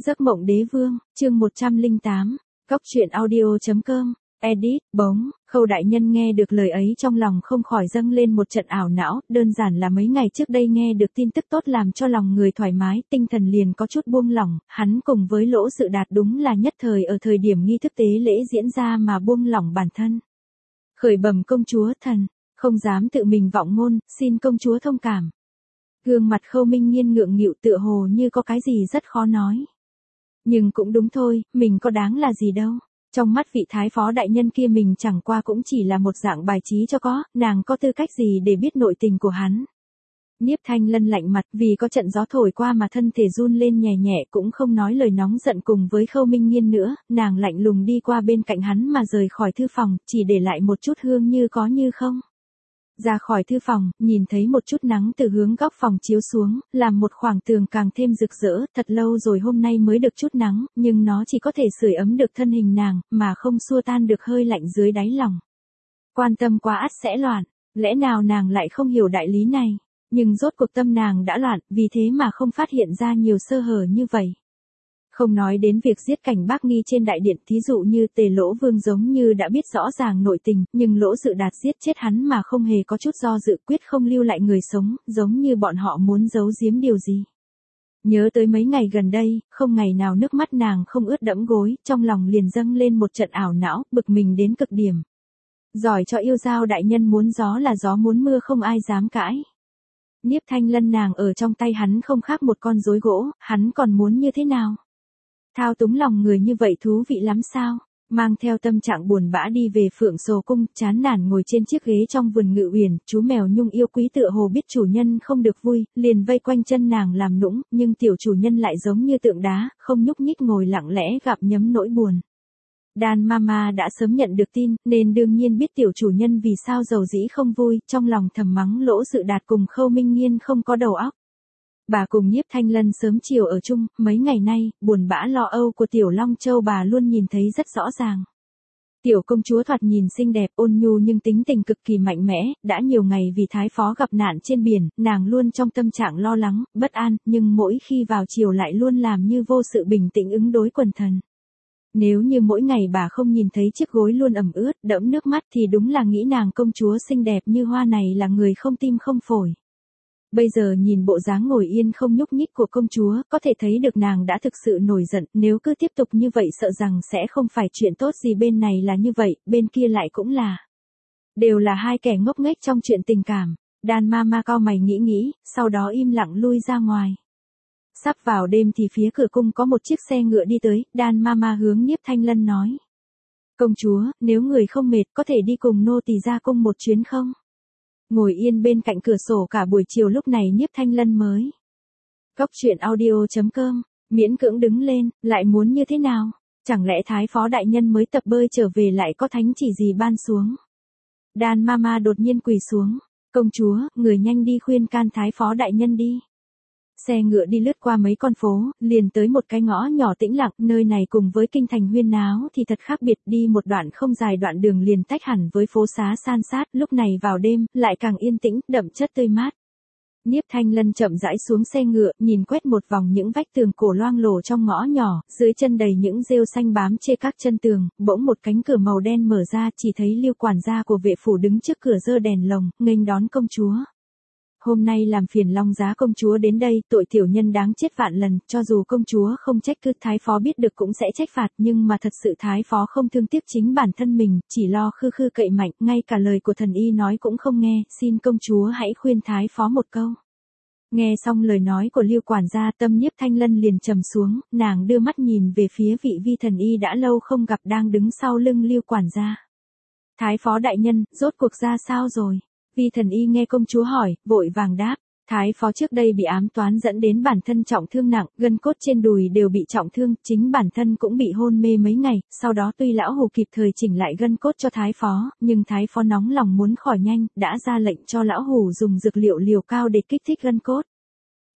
Giấc mộng đế vương, chương 108, Cóc truyện audio.com, edit, bóng, Khâu đại nhân nghe được lời ấy trong lòng không khỏi dâng lên một trận ảo não, đơn giản là mấy ngày trước đây nghe được tin tức tốt làm cho lòng người thoải mái, tinh thần liền có chút buông lỏng, hắn cùng với Lỗ Dự Đạt đúng là nhất thời ở thời điểm nghi thức tế lễ diễn ra mà buông lỏng bản thân. Khởi bẩm công chúa thần, không dám tự mình vọng ngôn, xin công chúa thông cảm. Gương mặt Khâu Minh Nghiên ngượng nghịu tựa hồ như có cái gì rất khó nói. Nhưng cũng đúng thôi, mình có đáng là gì đâu. Trong mắt vị thái phó đại nhân kia mình chẳng qua cũng chỉ là một dạng bài trí cho có, nàng có tư cách gì để biết nội tình của hắn. Nhiếp Thanh Lân lạnh mặt vì có trận gió thổi qua mà thân thể run lên nhẹ nhẹ cũng không nói lời nóng giận cùng với Khâu Minh Nghiên nữa, nàng lạnh lùng đi qua bên cạnh hắn mà rời khỏi thư phòng, chỉ để lại một chút hương như có như không. Ra khỏi thư phòng, nhìn thấy một chút nắng từ hướng góc phòng chiếu xuống, làm một khoảng tường càng thêm rực rỡ, thật lâu rồi hôm nay mới được chút nắng, nhưng nó chỉ có thể sưởi ấm được thân hình nàng, mà không xua tan được hơi lạnh dưới đáy lòng. Quan tâm quá ắt sẽ loạn, lẽ nào nàng lại không hiểu đại lý này, nhưng rốt cuộc tâm nàng đã loạn, vì thế mà không phát hiện ra nhiều sơ hở như vậy. Không nói đến việc giết Cảnh Bác Nghi trên đại điện, thí dụ như Tề Lỗ Vương giống như đã biết rõ ràng nội tình, nhưng Lỗ Dự Đạt giết chết hắn mà không hề có chút do dự, quyết không lưu lại người sống, giống như bọn họ muốn giấu giếm điều gì. Nhớ tới mấy ngày gần đây, không ngày nào nước mắt nàng không ướt đẫm gối, trong lòng liền dâng lên một trận ảo não, bực mình đến cực điểm. Giỏi cho yêu giao đại nhân muốn gió là gió muốn mưa không ai dám cãi. Nhiếp Thanh Lân nàng ở trong tay hắn không khác một con rối gỗ, hắn còn muốn như thế nào? Thao túng lòng người như vậy thú vị lắm sao? Mang theo tâm trạng buồn bã đi về Phượng Sồ Cung, chán nản ngồi trên chiếc ghế trong vườn Ngự Uyển, chú mèo Nhung yêu quý tựa hồ biết chủ nhân không được vui, liền vây quanh chân nàng làm nũng, nhưng tiểu chủ nhân lại giống như tượng đá, không nhúc nhích ngồi lặng lẽ gặp nhấm nỗi buồn. Đan Mama đã sớm nhận được tin, nên đương nhiên biết tiểu chủ nhân vì sao dầu dĩ không vui, trong lòng thầm mắng Lỗ Dự Đạt cùng Khâu Minh Nghiên không có đầu óc. Bà cùng Nhiếp Thanh Lân sớm chiều ở chung, mấy ngày nay, buồn bã lo âu của Tiểu Long Châu bà luôn nhìn thấy rất rõ ràng. Tiểu công chúa thoạt nhìn xinh đẹp ôn nhu nhưng tính tình cực kỳ mạnh mẽ, đã nhiều ngày vì thái phó gặp nạn trên biển, nàng luôn trong tâm trạng lo lắng, bất an, nhưng mỗi khi vào chiều lại luôn làm như vô sự bình tĩnh ứng đối quần thần. Nếu như mỗi ngày bà không nhìn thấy chiếc gối luôn ẩm ướt, đẫm nước mắt thì đúng là nghĩ nàng công chúa xinh đẹp như hoa này là người không tim không phổi. Bây giờ nhìn bộ dáng ngồi yên không nhúc nhích của công chúa, có thể thấy được nàng đã thực sự nổi giận, nếu cứ tiếp tục như vậy sợ rằng sẽ không phải chuyện tốt gì, bên này là như vậy, bên kia lại cũng là. Đều là hai kẻ ngốc nghếch trong chuyện tình cảm. Đan Mama cau mày nghĩ, sau đó im lặng lui ra ngoài. Sắp vào đêm thì phía cửa cung có một chiếc xe ngựa đi tới, Đan Mama hướng Nhiếp Thanh Lân nói. Công chúa, nếu người không mệt có thể đi cùng nô tỳ ra cung một chuyến không? Ngồi yên bên cạnh cửa sổ cả buổi chiều lúc này Nhiếp Thanh Lân mới. Cóc truyện audio.com, miễn cưỡng đứng lên, lại muốn như thế nào? Chẳng lẽ thái phó đại nhân mới tập bơi trở về lại có thánh chỉ gì ban xuống? Đan Mama đột nhiên quỳ xuống. Công chúa, người nhanh đi khuyên can thái phó đại nhân đi. Xe ngựa đi lướt qua mấy con phố, liền tới một cái ngõ nhỏ tĩnh lặng, nơi này cùng với kinh thành huyên náo thì thật khác biệt, đi một đoạn không dài đoạn đường liền tách hẳn với phố xá san sát, lúc này vào đêm, lại càng yên tĩnh, đậm chất tươi mát. Nhiếp Thanh Lân chậm rãi xuống xe ngựa, nhìn quét một vòng những vách tường cổ loang lổ trong ngõ nhỏ, dưới chân đầy những rêu xanh bám chê các chân tường, bỗng một cánh cửa màu đen mở ra, chỉ thấy Liêu quản gia của vệ phủ đứng trước cửa giơ đèn lồng, nghênh đón công chúa. Hôm nay làm phiền Long Giá công chúa đến đây, tội tiểu nhân đáng chết vạn lần, cho dù công chúa không trách cứ thái phó biết được cũng sẽ trách phạt, nhưng mà thật sự thái phó không thương tiếc chính bản thân mình, chỉ lo khư khư cậy mạnh, ngay cả lời của thần y nói cũng không nghe, xin công chúa hãy khuyên thái phó một câu. Nghe xong lời nói của Liêu quản gia, tâm Nhiếp Thanh Lân liền trầm xuống, nàng đưa mắt nhìn về phía vị vi thần y đã lâu không gặp đang đứng sau lưng Liêu quản gia. Thái phó đại nhân, rốt cuộc ra sao rồi? Vi thần y nghe công chúa hỏi, vội vàng đáp, thái phó trước đây bị ám toán dẫn đến bản thân trọng thương nặng, gân cốt trên đùi đều bị trọng thương, chính bản thân cũng bị hôn mê mấy ngày, sau đó tuy lão hù kịp thời chỉnh lại gân cốt cho thái phó, nhưng thái phó nóng lòng muốn khỏi nhanh, đã ra lệnh cho lão hù dùng dược liệu liều cao để kích thích gân cốt.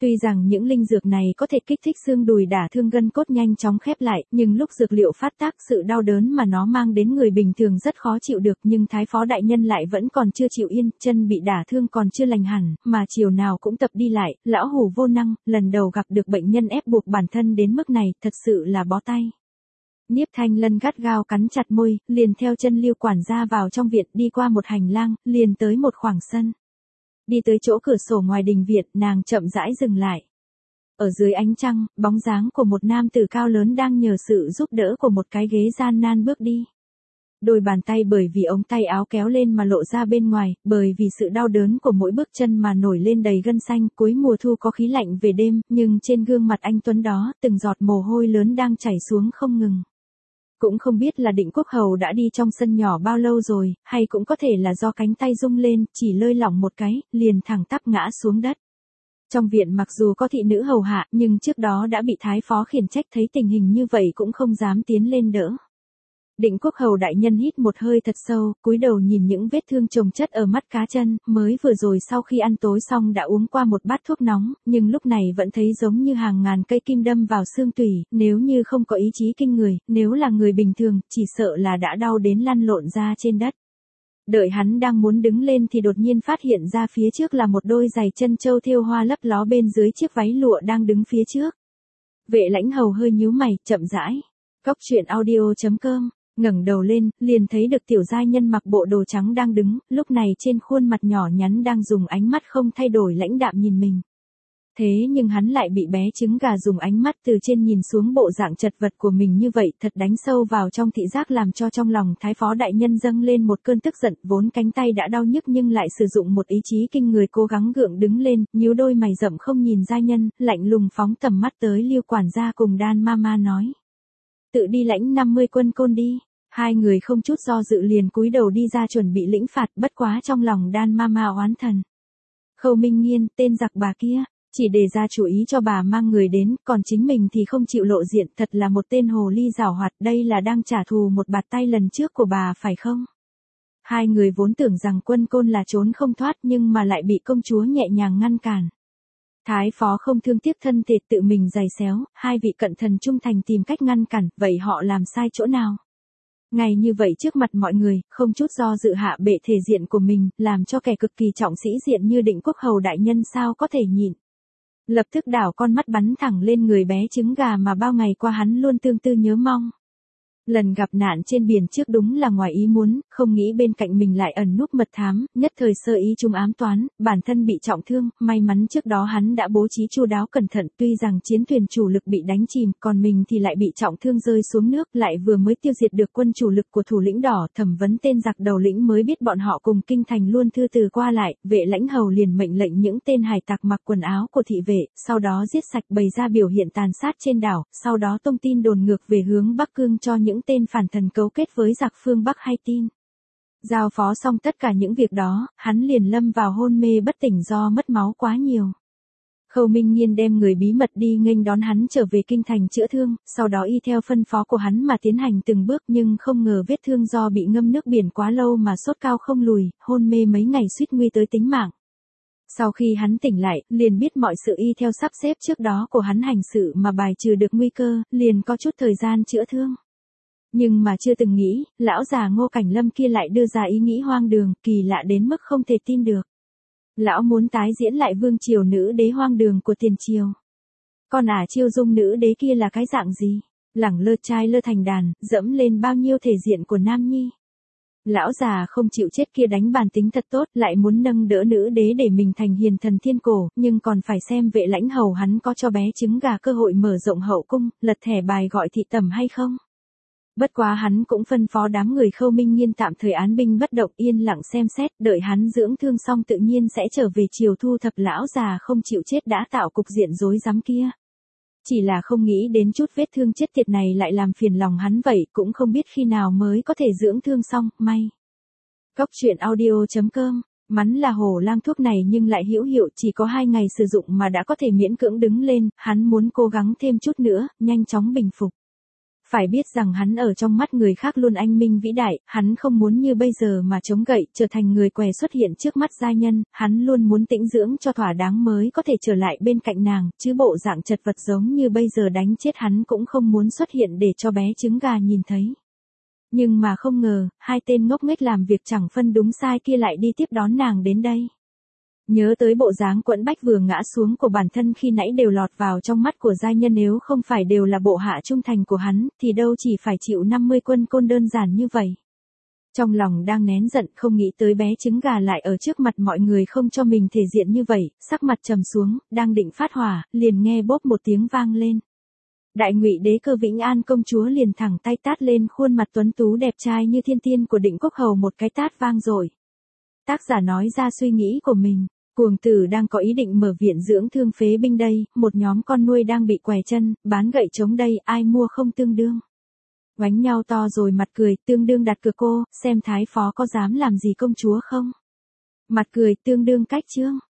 Tuy rằng những linh dược này có thể kích thích xương đùi đả thương gân cốt nhanh chóng khép lại, nhưng lúc dược liệu phát tác sự đau đớn mà nó mang đến người bình thường rất khó chịu được, nhưng Thái Phó đại nhân lại vẫn còn chưa chịu yên, chân bị đả thương còn chưa lành hẳn, mà chiều nào cũng tập đi lại, lão hủ vô năng, lần đầu gặp được bệnh nhân ép buộc bản thân đến mức này, thật sự là bó tay. Nhiếp Thanh Lân gắt gao cắn chặt môi, liền theo chân Lưu quản gia vào trong viện, đi qua một hành lang, liền tới một khoảng sân. Đi tới chỗ cửa sổ ngoài đình viện, nàng chậm rãi dừng lại. Ở dưới ánh trăng, bóng dáng của một nam tử cao lớn đang nhờ sự giúp đỡ của một cái ghế gian nan bước đi. Đôi bàn tay bởi vì ống tay áo kéo lên mà lộ ra bên ngoài, bởi vì sự đau đớn của mỗi bước chân mà nổi lên đầy gân xanh. Cuối mùa thu có khí lạnh về đêm, nhưng trên gương mặt anh tuấn đó, từng giọt mồ hôi lớn đang chảy xuống không ngừng. Cũng không biết là Định Quốc Hầu đã đi trong sân nhỏ bao lâu rồi, hay cũng có thể là do cánh tay rung lên, chỉ lơi lỏng một cái, liền thẳng tắp ngã xuống đất. Trong viện mặc dù có thị nữ hầu hạ, nhưng trước đó đã bị Thái Phó khiển trách, thấy tình hình như vậy cũng không dám tiến lên đỡ. Định Quốc Hầu đại nhân hít một hơi thật sâu, cúi đầu nhìn những vết thương chồng chất ở mắt cá chân, mới vừa rồi sau khi ăn tối xong đã uống qua một bát thuốc nóng, nhưng lúc này vẫn thấy giống như hàng ngàn cây kim đâm vào xương tủy, nếu như không có ý chí kinh người, nếu là người bình thường, chỉ sợ là đã đau đến lăn lộn ra trên đất. Đợi hắn đang muốn đứng lên thì đột nhiên phát hiện ra phía trước là một đôi giày chân châu thêu hoa lấp ló bên dưới chiếc váy lụa đang đứng phía trước. Vệ Lãnh Hầu hơi nhíu mày, chậm rãi. Cóc truyện audio.com ngẩng đầu lên, liền thấy được tiểu giai nhân mặc bộ đồ trắng đang đứng, lúc này trên khuôn mặt nhỏ nhắn đang dùng ánh mắt không thay đổi lãnh đạm nhìn mình. Thế nhưng hắn lại bị bé trứng gà dùng ánh mắt từ trên nhìn xuống bộ dạng chật vật của mình như vậy, thật đánh sâu vào trong thị giác, làm cho trong lòng Thái Phó đại nhân dâng lên một cơn tức giận, vốn cánh tay đã đau nhức nhưng lại sử dụng một ý chí kinh người cố gắng gượng đứng lên, nhíu đôi mày rậm không nhìn giai nhân, lạnh lùng phóng tầm mắt tới Lưu quản gia cùng Đan Mama nói. Tự đi lãnh 50 quân côn đi. Hai người không chút do dự liền cúi đầu đi ra chuẩn bị lĩnh phạt, bất quá trong lòng Đan Mama oán thần. Khâu Minh Nghiên, tên giặc bà kia, chỉ để ra chủ ý cho bà mang người đến, còn chính mình thì không chịu lộ diện, thật là một tên hồ ly giảo hoạt, đây là đang trả thù một bạt tay lần trước của bà phải không? Hai người vốn tưởng rằng quân côn là trốn không thoát nhưng mà lại bị công chúa nhẹ nhàng ngăn cản. Thái Phó không thương tiếc thân thể tự mình giày xéo, hai vị cận thần trung thành tìm cách ngăn cản, vậy họ làm sai chỗ nào? Ngày như vậy trước mặt mọi người, không chút do dự hạ bệ thể diện của mình, làm cho kẻ cực kỳ trọng sĩ diện như Định Quốc Hầu đại nhân sao có thể nhịn. Lập tức đảo con mắt bắn thẳng lên người bé trứng gà mà bao ngày qua hắn luôn tương tư nhớ mong. Lần gặp nạn trên biển trước đúng là ngoài ý muốn, không nghĩ bên cạnh mình lại ẩn núp mật thám, nhất thời sơ ý trung ám toán, bản thân bị trọng thương, may mắn trước đó hắn đã bố trí chu đáo cẩn thận, tuy rằng chiến thuyền chủ lực bị đánh chìm, còn mình thì lại bị trọng thương rơi xuống nước, lại vừa mới tiêu diệt được quân chủ lực của thủ lĩnh đỏ, thẩm vấn tên giặc đầu lĩnh mới biết bọn họ cùng kinh thành luôn thư từ qua lại, Vệ Lãnh Hầu liền mệnh lệnh những tên hải tặc mặc quần áo của thị vệ, sau đó giết sạch bày ra biểu hiện tàn sát trên đảo, sau đó tung tin đồn ngược về hướng Bắc Cương cho những tên phản thần cấu kết với giặc phương Bắc hay tin. Giao phó xong tất cả những việc đó, hắn liền lâm vào hôn mê bất tỉnh do mất máu quá nhiều. Khâu Minh Nghiên đem người bí mật đi nghênh đón hắn trở về kinh thành chữa thương, sau đó y theo phân phó của hắn mà tiến hành từng bước, nhưng không ngờ vết thương do bị ngâm nước biển quá lâu mà sốt cao không lùi, hôn mê mấy ngày suýt nguy tới tính mạng. Sau khi hắn tỉnh lại, liền biết mọi sự y theo sắp xếp trước đó của hắn hành sự mà bài trừ được nguy cơ, liền có chút thời gian chữa thương. Nhưng mà chưa từng nghĩ, lão già Ngô Cảnh Lâm kia lại đưa ra ý nghĩ hoang đường, kỳ lạ đến mức không thể tin được. Lão muốn tái diễn lại vương triều nữ đế hoang đường của tiền triều. Còn Chiêu Dung nữ đế kia là cái dạng gì? Lẳng lơ trai lơ thành đàn, dẫm lên bao nhiêu thể diện của nam nhi. Lão già không chịu chết kia đánh bản tính thật tốt, lại muốn nâng đỡ nữ đế để mình thành hiền thần thiên cổ, nhưng còn phải xem Vệ Lãnh Hầu hắn có cho bé trứng gà cơ hội mở rộng hậu cung, lật thẻ bài gọi thị tẩm hay không. Bất quá hắn cũng phân phó đám người Khâu Minh Nghiên tạm thời án binh bất động, yên lặng xem xét, đợi hắn dưỡng thương xong tự nhiên sẽ trở về triều thu thập lão già không chịu chết đã tạo cục diện rối rắm kia. Chỉ là không nghĩ đến chút vết thương chết tiệt này lại làm phiền lòng hắn vậy, cũng không biết khi nào mới có thể dưỡng thương xong, may. Cóc truyện audio.com, mắn là hổ lang thuốc này nhưng lại hữu hiệu, chỉ có 2 ngày sử dụng mà đã có thể miễn cưỡng đứng lên, hắn muốn cố gắng thêm chút nữa, nhanh chóng bình phục. Phải biết rằng hắn ở trong mắt người khác luôn anh minh vĩ đại, hắn không muốn như bây giờ mà chống gậy, trở thành người què xuất hiện trước mắt gia nhân, hắn luôn muốn tĩnh dưỡng cho thỏa đáng mới có thể trở lại bên cạnh nàng, chứ bộ dạng chật vật giống như bây giờ đánh chết hắn cũng không muốn xuất hiện để cho bé trứng gà nhìn thấy. Nhưng mà không ngờ, hai tên ngốc nghếch làm việc chẳng phân đúng sai kia lại đi tiếp đón nàng đến đây. Nhớ tới bộ dáng quẫn bách vừa ngã xuống của bản thân khi nãy đều lọt vào trong mắt của giai nhân, nếu không phải đều là bộ hạ trung thành của hắn, thì đâu chỉ phải chịu 50 quân côn đơn giản như vậy. Trong lòng đang nén giận không nghĩ tới bé trứng gà lại ở trước mặt mọi người không cho mình thể diện như vậy, sắc mặt trầm xuống, đang định phát hỏa, liền nghe bốp một tiếng vang lên. Đại Ngụy Đế Cơ Vĩnh An công chúa liền thẳng tay tát lên khuôn mặt tuấn tú đẹp trai như thiên tiên của Định Quốc Hầu một cái tát vang dội. Tác giả nói ra suy nghĩ của mình. Cuồng tử đang có ý định mở viện dưỡng thương phế binh đây, một nhóm con nuôi đang bị què chân, bán gậy trống đây, ai mua không tương đương. Oánh nhau to rồi mặt cười, tương đương đặt cược cô, xem thái phó có dám làm gì công chúa không. Mặt cười tương đương cách chương.